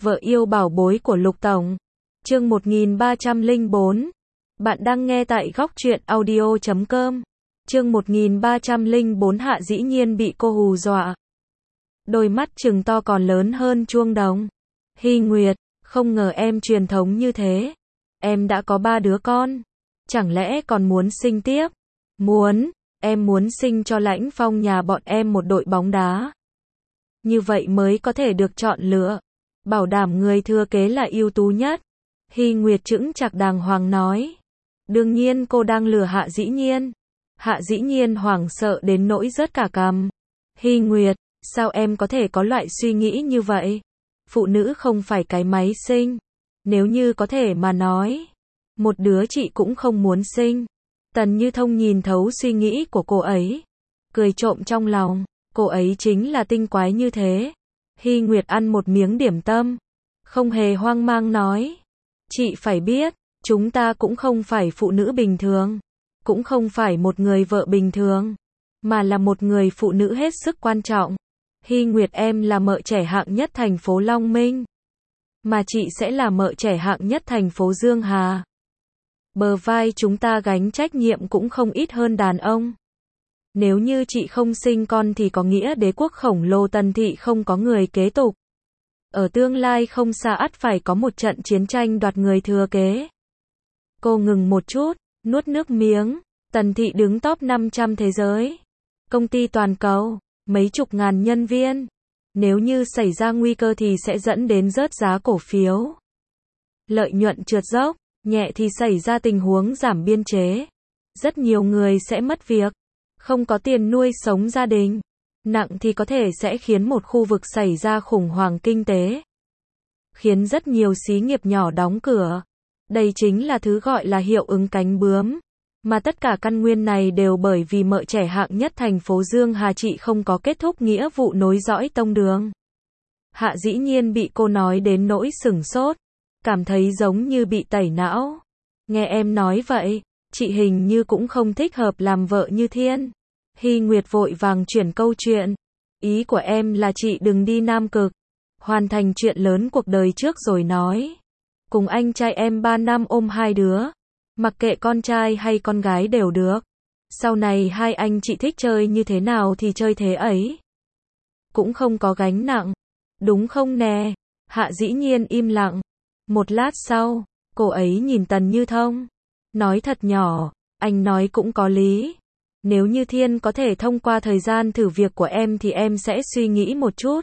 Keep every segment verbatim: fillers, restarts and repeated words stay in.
Vợ yêu bảo bối của Lục Tổng. Chương một nghìn ba trăm lẻ bốn. Bạn đang nghe tại góc truyện audio chấm com. Chương một nghìn ba trăm lẻ bốn. Hạ dĩ nhiên bị cô hù dọa. Đôi mắt trừng to còn lớn hơn chuông đồng. Hy Nguyệt, không ngờ em truyền thống như thế. Em đã có ba đứa con. Chẳng lẽ còn muốn sinh tiếp? Muốn, em muốn sinh cho Lãnh Phong nhà bọn em một đội bóng đá. Như vậy mới có thể được chọn lựa. Bảo đảm người thừa kế là ưu tú nhất. Hy Nguyệt chững chạc đàng hoàng nói. Đương nhiên cô đang lừa Hạ dĩ nhiên. Hạ dĩ nhiên hoảng sợ đến nỗi rớt cả cằm. Hy Nguyệt, sao em có thể có loại suy nghĩ như vậy? Phụ nữ không phải cái máy sinh. Nếu như có thể mà nói, một đứa chị cũng không muốn sinh. Tần Như Thông nhìn thấu suy nghĩ của cô ấy, cười trộm trong lòng, cô ấy chính là tinh quái như thế. Hy Nguyệt ăn một miếng điểm tâm, không hề hoang mang nói, chị phải biết, chúng ta cũng không phải phụ nữ bình thường, cũng không phải một người vợ bình thường, mà là một người phụ nữ hết sức quan trọng. Hy Nguyệt, em là mợ trẻ hạng nhất thành phố Long Minh, mà chị sẽ là mợ trẻ hạng nhất thành phố Dương Hà. Bờ vai chúng ta gánh trách nhiệm cũng không ít hơn đàn ông. Nếu như chị không sinh con thì có nghĩa đế quốc khổng lồ Tần thị không có người kế tục. Ở tương lai không xa ắt phải có một trận chiến tranh đoạt người thừa kế. Cô ngừng một chút, nuốt nước miếng. Tần thị đứng top năm trăm thế giới. Công ty toàn cầu, mấy chục ngàn nhân viên. Nếu như xảy ra nguy cơ thì sẽ dẫn đến rớt giá cổ phiếu. Lợi nhuận trượt dốc, nhẹ thì xảy ra tình huống giảm biên chế. Rất nhiều người sẽ mất việc, không có tiền nuôi sống gia đình. Nặng thì có thể sẽ khiến một khu vực xảy ra khủng hoảng kinh tế, khiến rất nhiều xí nghiệp nhỏ đóng cửa. Đây chính là thứ gọi là hiệu ứng cánh bướm. Mà tất cả căn nguyên này đều bởi vì mợ trẻ hạng nhất thành phố Dương Hà chị không có kết thúc nghĩa vụ nối dõi tông đường. Hạ dĩ nhiên bị cô nói đến nỗi sửng sốt, cảm thấy giống như bị tẩy não. Nghe em nói vậy, chị hình như cũng không thích hợp làm vợ như Thiên. Hy Nguyệt vội vàng chuyển câu chuyện. Ý của em là chị đừng đi Nam Cực, hoàn thành chuyện lớn cuộc đời trước rồi nói. Cùng anh trai em ba năm ôm hai đứa, mặc kệ con trai hay con gái đều được. Sau này hai anh chị thích chơi như thế nào thì chơi thế ấy. Cũng không có gánh nặng, đúng không nè? Hạ dĩ nhiên im lặng. Một lát sau, cô ấy nhìn Tần Như Thông, nói thật nhỏ, anh nói cũng có lý. Nếu như Thiên có thể thông qua thời gian thử việc của em thì em sẽ suy nghĩ một chút.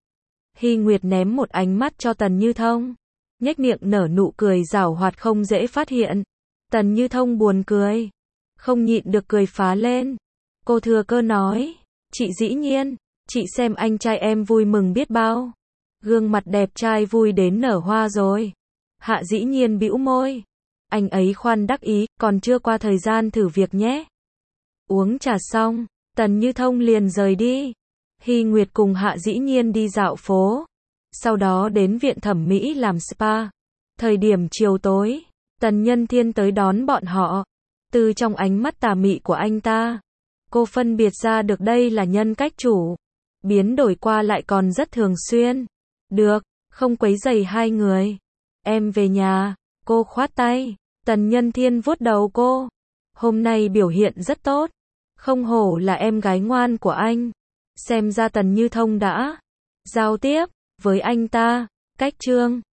Hy Nguyệt ném một ánh mắt cho Tần Như Thông, nhếch miệng nở nụ cười giảo hoạt không dễ phát hiện. Tần Như Thông buồn cười, không nhịn được cười phá lên. Cô thừa cơ nói, chị dĩ nhiên, chị xem anh trai em vui mừng biết bao. Gương mặt đẹp trai vui đến nở hoa rồi. Hạ dĩ nhiên bĩu môi. Anh ấy khoan đắc ý, còn chưa qua thời gian thử việc nhé. Uống trà xong, Tần Như Thông liền rời đi. Hy Nguyệt cùng Hạ dĩ nhiên đi dạo phố. Sau đó đến viện thẩm mỹ làm spa. Thời điểm chiều tối, Tần Nhân Thiên tới đón bọn họ. Từ trong ánh mắt tà mị của anh ta, cô phân biệt ra được đây là nhân cách chủ. Biến đổi qua lại còn rất thường xuyên. Được, không quấy rầy hai người. Em về nhà. Cô khoát tay. Tần Nhân Thiên vuốt đầu cô. Hôm nay biểu hiện rất tốt. Không hổ là em gái ngoan của anh. Xem ra Tần Như Thông đã giao tiếp với anh ta. Cách chương